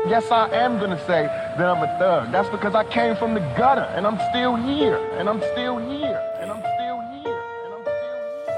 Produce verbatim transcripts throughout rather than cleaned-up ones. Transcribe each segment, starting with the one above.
Yes, I am gonna say that I'm a thug. That's because I came from the gutter, and I'm still here, and I'm still here, and I'm still here, and I'm still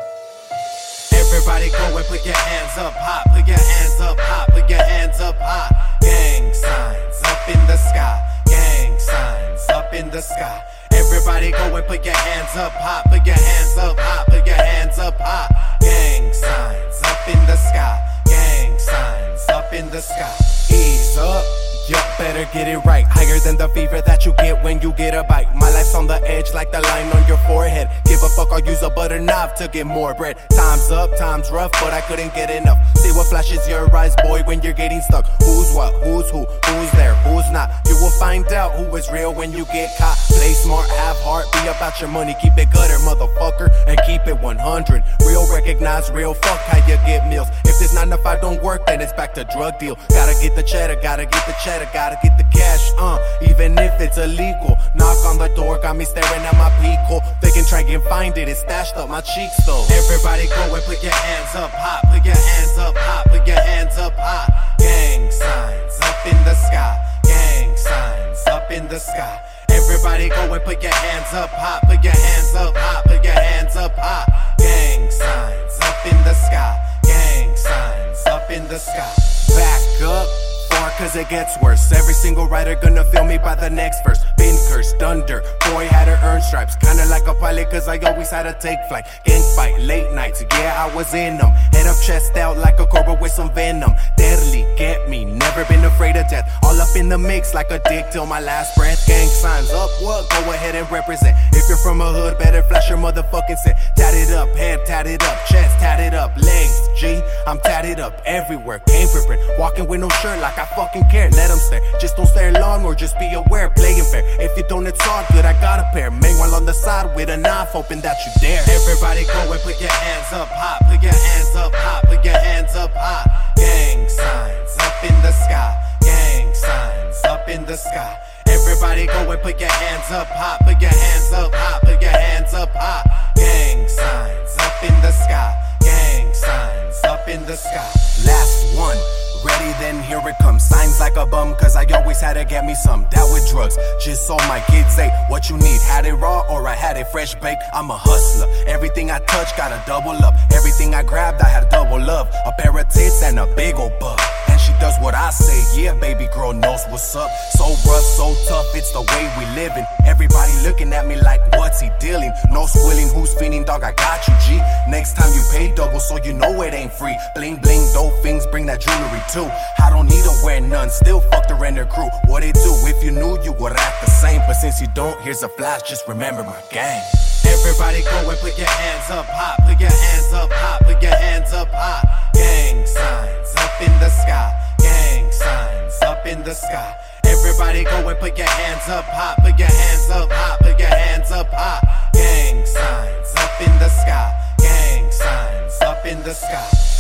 here. Everybody go and put your hands up high, put your hands up high, put your hands up high. Gang signs up in the sky, gang signs up in the sky. Everybody go and put your hands up high, put your hands up high, put your hands up high. Gang signs up in the sky, gang signs up in the sky. Ease up, yup, better get it right. Higher than the fever that you get when you get a bite. My life's on the edge like the line on your forehead. Give a fuck, I'll use a butter knife to get more bread. Time's up, time's rough, but I couldn't get enough. See what flashes your eyes, boy, when you're getting stuck. Who's what, who's who, who's there, who's not. You will find out who is real when you get caught. Play smart, have heart, be about your money. Keep it gutter, motherfucker, and keep it one hundred. Real recognize real, fuck how you get meals. If this nine to five don't work, then it's back to drug deal. Gotta get the cheddar, gotta get the cheddar, gotta get the cash, uh, even if it's illegal. Knock on the door, got me staring at my peephole. They can try and find it, it's stashed up my cheeks though. Everybody go and put your hands up high, put your hands up high, put your hands up high. Gang signs up in the sky, gang signs up in the sky. Everybody go and put your hands up high, put your hands up high, put your hands up high. Gang signs up in the sky, gang signs up in the sky. Back up, far cause it gets worse. Every single writer gonna feel me by the next verse. Been cursed under, boy had to earn stripes. Kinda like a pilot cause I always had to take flight. Gang fight, late nights, yeah I was in them. Head up, chest out like a cobra with some venom. Deadly, get me, never been afraid of death. All up in the mix like a dick till my last breath. Gang signs up, what? Go ahead and represent. If you're from a hood, better flash your motherfucking set. Tatted up, head tatted up, chest tatted up, legs, G, I'm tatted up everywhere. Came prepared, walking with no shirt like I fucking care. Let them stare, just don't stare long or just be aware. Playing fair, if you don't it's all good, I got a pair. Meanwhile on the side with a knife, hoping that you dare. Everybody go and put your hands up high, put your hands up high, put your hands up high. Gang signs up in the sky, gang signs up in the sky. Everybody go and put your hands up high, put your hands up high, put your hands up high. Gang signs up in the sky, gang signs up in the sky. Last one. Ready, then here it comes. Signs like a bum, cause I always had to get me some. That with drugs, just so my kids say, what you need, had it raw or I had it fresh baked? I'm a hustler, everything I touch gotta double up. Everything I grabbed I had double love. A pair of tits and a big ol' butt. And she does what I say, yeah baby girl knows what's up. So rough, so tough, it's the way we living. Everybody looking at me like what's he dealing? No squilling, who's feeling, dog I got you G. Next time you pay double so you know it ain't free. Bling bling, dope things, bring that jewelry too. I don't need to wear none, still fuck the render crew. What it do, if you knew you would act the same. But since you don't, here's a flash, just remember my gang. Everybody go and put your hands up high, put your hands up high, put your hands up high. Gang signs up in the sky, gang signs up in the sky. Everybody go and put your hands up high, put your hands up high, put your hands up high. Gang signs up in the sky, gang signs up in the sky.